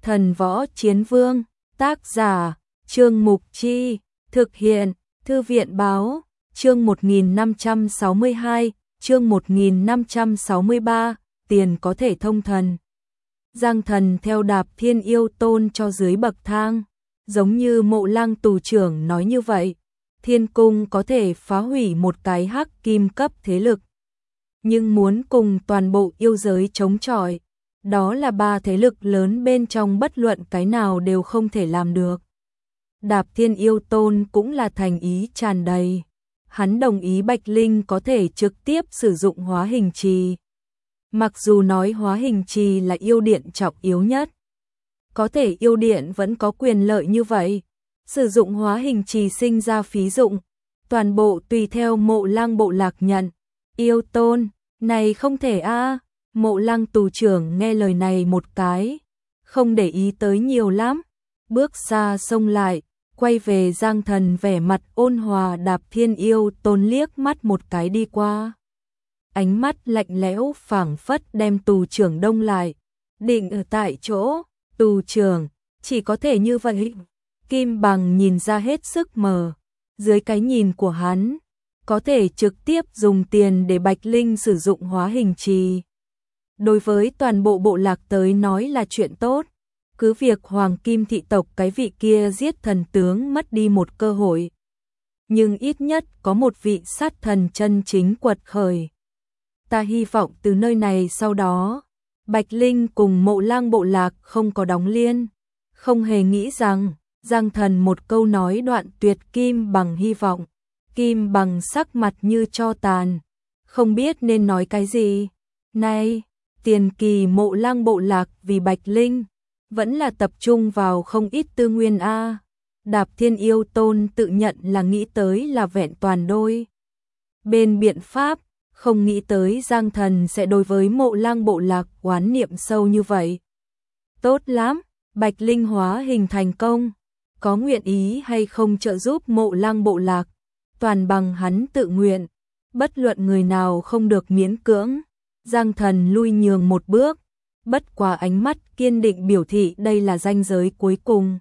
Thần Võ Chiến Vương, tác giả, Trương Mục Chi, thực hiện, Thư viện Báo, chương 1562, chương 1563, tiền có thể thông thần. Giang Thần theo Đạp Thiên Yêu Tôn cho dưới bậc thang, giống như Mộ Lăng tù trưởng nói như vậy, Thiên Cung có thể phá hủy một cái hắc kim cấp thế lực. Nhưng muốn cùng toàn bộ yêu giới chống chọi, đó là ba thế lực lớn bên trong bất luận cái nào đều không thể làm được. Đạp Thiên Yêu Tôn cũng là thành ý tràn đầy. Hắn đồng ý Bạch Linh có thể trực tiếp sử dụng hóa hình trì. Mặc dù nói hóa hình trì là yêu điện trọng yếu nhất, có thể yêu điện vẫn có quyền lợi như vậy. Sử dụng hóa hình trì sinh ra phí dụng, toàn bộ tùy theo Mộ Lăng bộ lạc nhận. Yêu Tôn, này không thể a. Mộ Lăng tù trưởng nghe lời này một cái, không để ý tới nhiều lắm, bước xa xông lại, quay về Giang Thần vẻ mặt ôn hòa. Đạp Thiên Yêu Tôn liếc mắt một cái đi qua. Ánh mắt lạnh lẽo phảng phất đem tù trưởng đông lại, định ở tại chỗ. Tù trưởng, chỉ có thể như vậy. Kim Bằng nhìn ra hết sức mờ, dưới cái nhìn của hắn, có thể trực tiếp dùng tiền để Bạch Linh sử dụng hóa hình trì. Đối với toàn bộ bộ lạc tới nói là chuyện tốt, cứ việc Hoàng Kim thị tộc cái vị kia giết thần tướng mất đi một cơ hội. Nhưng ít nhất có một vị sát thần chân chính quật khởi. Ta hy vọng từ nơi này sau đó, Bạch Linh cùng Mộ Lăng bộ lạc không có đóng liên. Không hề nghĩ rằng, Giang Thần một câu nói đoạn tuyệt Kim Bằng hy vọng. Kim Bằng sắc mặt như tro tàn, không biết nên nói cái gì. Này, tiền kỳ Mộ Lăng bộ lạc vì Bạch Linh, vẫn là tập trung vào không ít tư nguyên a. Đạp Thiên Yêu Tôn tự nhận là nghĩ tới là vẹn toàn đôi bên biện pháp, không nghĩ tới Giang Thần sẽ đối với Mộ Lăng bộ lạc oán niệm sâu như vậy. Tốt lắm, Bạch Linh hóa hình thành công, có nguyện ý hay không trợ giúp Mộ Lăng bộ lạc, toàn bằng hắn tự nguyện, bất luận người nào không được miễn cưỡng. Giang Thần lui nhường một bước, bất quá ánh mắt kiên định biểu thị đây là ranh giới cuối cùng.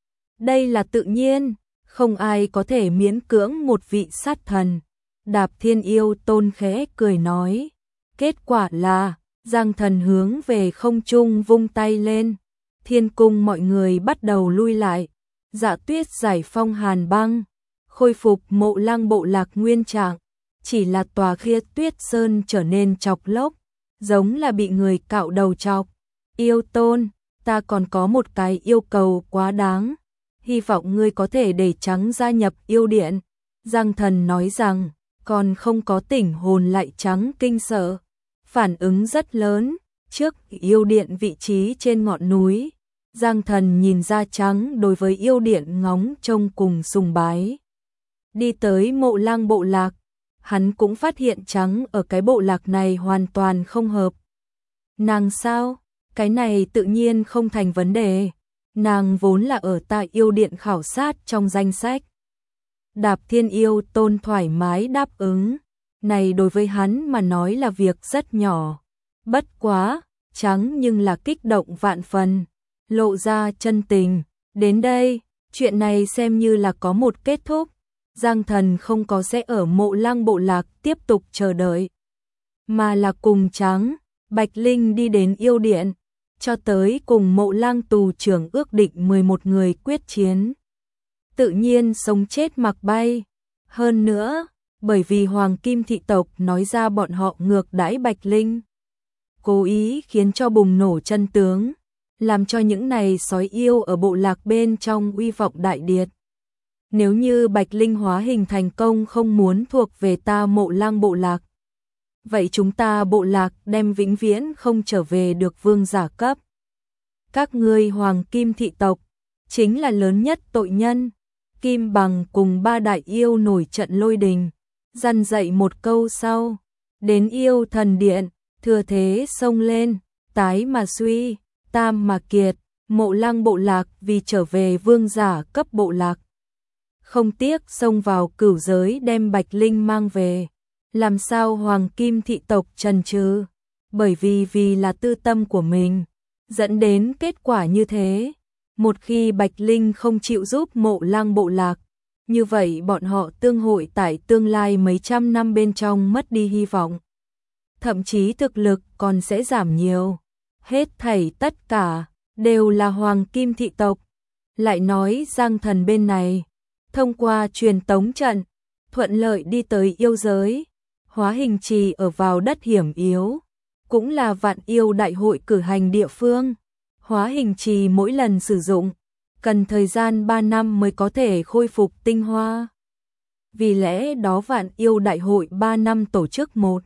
Đây là tự nhiên, không ai có thể miễn cưỡng một vị sát thần. Đạp Thiên Yêu Tôn khẽ cười nói. Kết quả là, Giang Thần hướng về không trung vung tay lên. Thiên Cung mọi người bắt đầu lui lại. Dạ Tuyết giải phong hàn băng, khôi phục Mộ Lăng bộ lạc nguyên trạng. Chỉ là tòa kia Tuyết Sơn trở nên chọc lốc, giống là bị người cạo đầu chọc. Yêu Tôn, ta còn có một cái yêu cầu quá đáng, hy vọng ngươi có thể để Trắng gia nhập yêu điện. Giang Thần nói rằng, còn không có tỉnh hồn lại Trắng kinh sợ, phản ứng rất lớn. Trước yêu điện vị trí trên ngọn núi, Giang Thần nhìn ra Trắng đối với yêu điện ngóng trông cùng sùng bái. Đi tới Mộ Lăng bộ lạc, hắn cũng phát hiện Trắng ở cái bộ lạc này hoàn toàn không hợp. Nàng sao? Cái này tự nhiên không thành vấn đề. Nàng vốn là ở tại yêu điện khảo sát trong danh sách. Đạp Thiên Yêu Tôn thoải mái đáp ứng. Này đối với hắn mà nói là việc rất nhỏ. Bất quá, Trắng nhưng là kích động vạn phần, lộ ra chân tình. Đến đây, chuyện này xem như là có một kết thúc. Giang Thần không có sẽ ở Mộ Lăng bộ lạc tiếp tục chờ đợi, mà là cùng Trắng, Bạch Linh đi đến yêu điện, cho tới cùng Mộ Lăng tù trưởng ước định 11 người quyết chiến. Tự nhiên sống chết mặc bay. Hơn nữa, bởi vì Hoàng Kim thị tộc nói ra bọn họ ngược đãi Bạch Linh, cố ý khiến cho bùng nổ chân tướng, làm cho những này sói yêu ở bộ lạc bên trong uy vọng đại điệt. Nếu như Bạch Linh hóa hình thành công không muốn thuộc về ta Mộ Lăng bộ lạc, vậy chúng ta bộ lạc đem vĩnh viễn không trở về được vương giả cấp. Các ngươi Hoàng Kim thị tộc chính là lớn nhất tội nhân. Kim Bằng cùng ba đại yêu nổi trận lôi đình, dằn dậy một câu sau, đến yêu thần điện, thừa thế xông lên, tái mà suy, tam mà kiệt. Mộ Lăng bộ lạc vì trở về vương giả cấp bộ lạc, không tiếc xông vào cửu giới đem Bạch Linh mang về. Làm sao Hoàng Kim thị tộc chần chừ? Bởi vì là tư tâm của mình. dẫn đến kết quả như thế. Một khi Bạch Linh không chịu giúp Mộ Lăng bộ lạc, như vậy bọn họ tương hội tại tương lai mấy trăm năm bên trong mất đi hy vọng. Thậm chí thực lực còn sẽ giảm nhiều. Hết thảy tất cả đều là Hoàng Kim thị tộc. Lại nói Giang Thần bên này, thông qua truyền tống trận, thuận lợi đi tới yêu giới. Hóa hình trì ở vào đất hiểm yếu, cũng là vạn yêu đại hội cử hành địa phương. Hóa hình trì mỗi lần sử dụng, cần thời gian 3 năm mới có thể khôi phục tinh hoa. Vì lẽ đó vạn yêu đại hội 3 năm tổ chức một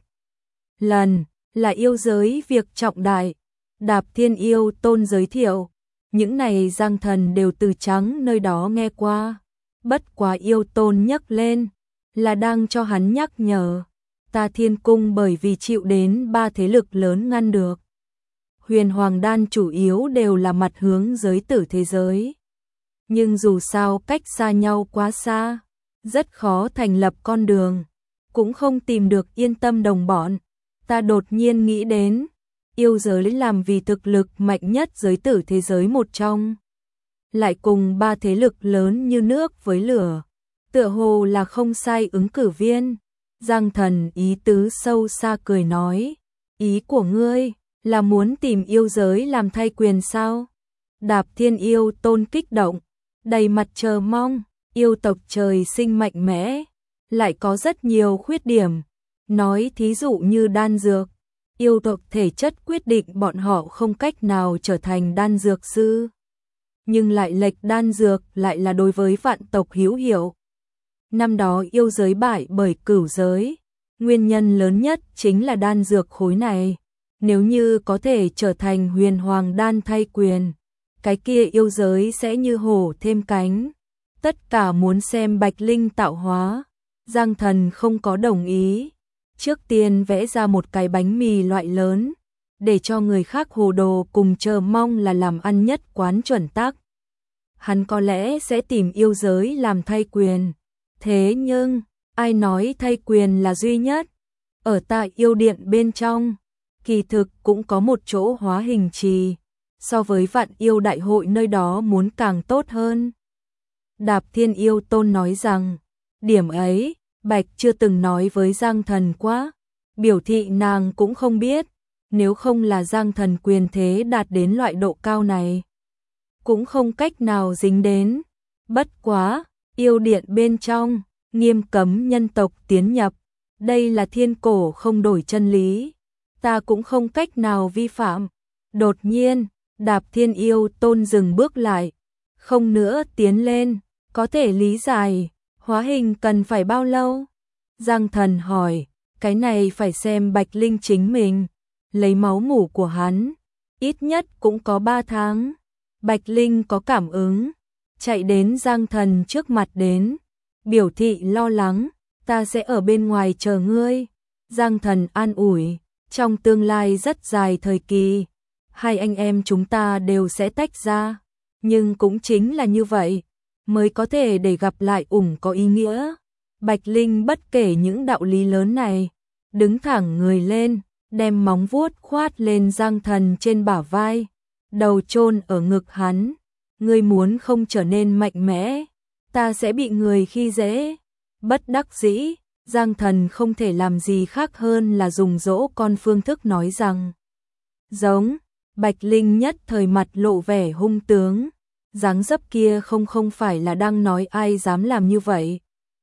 lần, là yêu giới việc trọng đại. Đạp Thiên Yêu Tôn giới thiệu, những này Giang Thần đều từ trắng nơi đó nghe qua. Bất quá Yêu Tôn nhắc lên, là đang cho hắn nhắc nhở. Ta Thiên Cung bởi vì chịu đến 3 thế lực lớn ngăn được. Huyền Hoàng Đan chủ yếu đều là mặt hướng giới tử thế giới. Nhưng dù sao cách xa nhau quá xa, rất khó thành lập con đường, cũng không tìm được yên tâm đồng bọn. Ta đột nhiên nghĩ đến, yêu giới làm vì thực lực mạnh nhất giới tử thế giới một trong. Lại cùng 3 thế lực lớn như nước với lửa, tựa hồ là không sai ứng cử viên. Giang Thần ý tứ sâu xa cười nói, ý của ngươi là muốn tìm yêu giới làm thay quyền sao? Đạp Thiên Yêu Tôn kích động, đầy mặt chờ mong. Yêu tộc trời sinh mạnh mẽ, lại có rất nhiều khuyết điểm. Nói thí dụ như đan dược, yêu tộc thể chất quyết định bọn họ không cách nào trở thành đan dược sư. Nhưng lại lệch đan dược lại là đối với vạn tộc hữu hiệu. Năm đó yêu giới bại bởi cửu giới, nguyên nhân lớn nhất chính là đan dược khối này. Nếu như có thể trở thành huyền hoàng đan thay quyền, cái kia yêu giới sẽ như hổ thêm cánh. Tất cả muốn xem Bạch Linh tạo hóa. Giang Thần không có đồng ý. Trước tiên vẽ ra một cái bánh mì loại lớn, để cho người khác hồ đồ cùng chờ mong là làm ăn nhất quán chuẩn tắc. Hắn có lẽ sẽ tìm yêu giới làm thay quyền. Thế nhưng, ai nói thay quyền là duy nhất? Ở tại yêu điện bên trong, kỳ thực cũng có một chỗ hóa hình trì, so với vạn yêu đại hội nơi đó muốn càng tốt hơn. Đạp Thiên Yêu Tôn nói rằng, điểm ấy, Bạch chưa từng nói với Giang Thần quá, biểu thị nàng cũng không biết, nếu không là Giang Thần quyền thế đạt đến loại độ cao này, cũng không cách nào dính đến. Bất quá, yêu điện bên trong, nghiêm cấm nhân tộc tiến nhập, đây là thiên cổ không đổi chân lý, ta cũng không cách nào vi phạm. Đột nhiên, Đạp Thiên Yêu Tôn dừng bước lại, không nữa tiến lên, có thể lý giải, hóa hình cần phải bao lâu? Giang Thần hỏi, cái này phải xem Bạch Linh chính mình, lấy máu mủ của hắn, ít nhất cũng có 3 tháng. Bạch Linh có cảm ứng, chạy đến Giang Thần trước mặt đến, biểu thị lo lắng, ta sẽ ở bên ngoài chờ ngươi. Giang Thần an ủi, trong tương lai rất dài thời kỳ, hai anh em chúng ta đều sẽ tách ra, nhưng cũng chính là như vậy, mới có thể để gặp lại có ý nghĩa. Bạch Linh bất kể những đạo lý lớn này, đứng thẳng người lên, đem móng vuốt khoát lên Giang Thần trên bả vai, đầu chôn ở ngực hắn. Ngươi muốn không trở nên mạnh mẽ, ta sẽ bị người khi dễ. Bất đắc dĩ, Giang Thần không thể làm gì khác hơn là dùng dỗ con phương thức nói rằng. Giống, Bạch Linh nhất thời mặt lộ vẻ hung tướng, dáng dấp kia không phải là đang nói ai dám làm như vậy.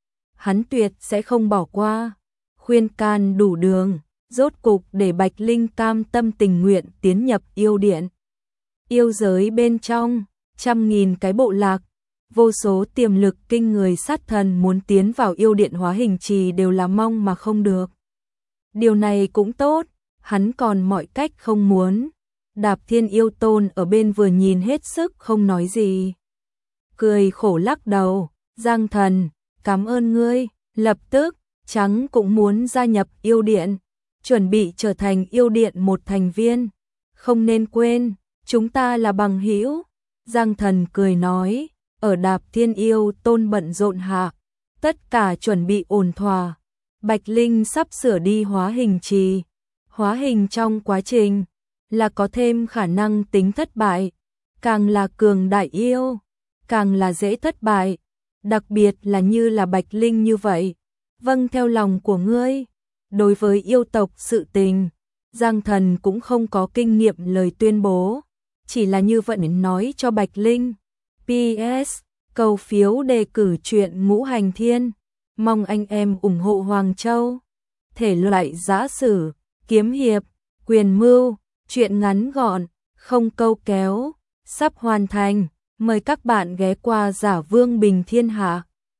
Hắn tuyệt sẽ không bỏ qua, khuyên can đủ đường, rốt cục để Bạch Linh cam tâm tình nguyện tiến nhập yêu điện. Yêu giới bên trong, trăm nghìn cái bộ lạc, vô số tiềm lực kinh người sát thần muốn tiến vào yêu điện hóa hình trì đều là mong mà không được. Điều này cũng tốt, hắn còn mọi cách không muốn. Đạp Thiên Yêu Tôn ở bên vừa nhìn hết sức không nói gì. Cười khổ lắc đầu, Giang Thần, cảm ơn ngươi, lập tức, Trắng cũng muốn gia nhập yêu điện, chuẩn bị trở thành yêu điện một thành viên. Không nên quên, chúng ta là bằng hữu. Giang Thần cười nói, ở Đạp Thiên Yêu Tôn bận rộn hạ, tất cả chuẩn bị ổn thỏa. Bạch Linh sắp sửa đi hóa hình trì. Hóa hình trong quá trình, là có thêm khả năng tính thất bại, càng là cường đại yêu, càng là dễ thất bại, đặc biệt là như là Bạch Linh như vậy. Vâng theo lòng của ngươi. Đối với yêu tộc sự tình, Giang Thần cũng không có kinh nghiệm lời tuyên bố, chỉ là như vậy nói cho Bạch Linh. PS, cầu phiếu đề cử truyện Ngũ Hành Thiên, mong anh em ủng hộ Hoàng Châu. Thể loại giã sử, kiếm hiệp, quyền mưu, truyện ngắn gọn, không câu kéo, sắp hoàn thành, mời các bạn ghé qua Giả Vương Bình Thiên Hạ.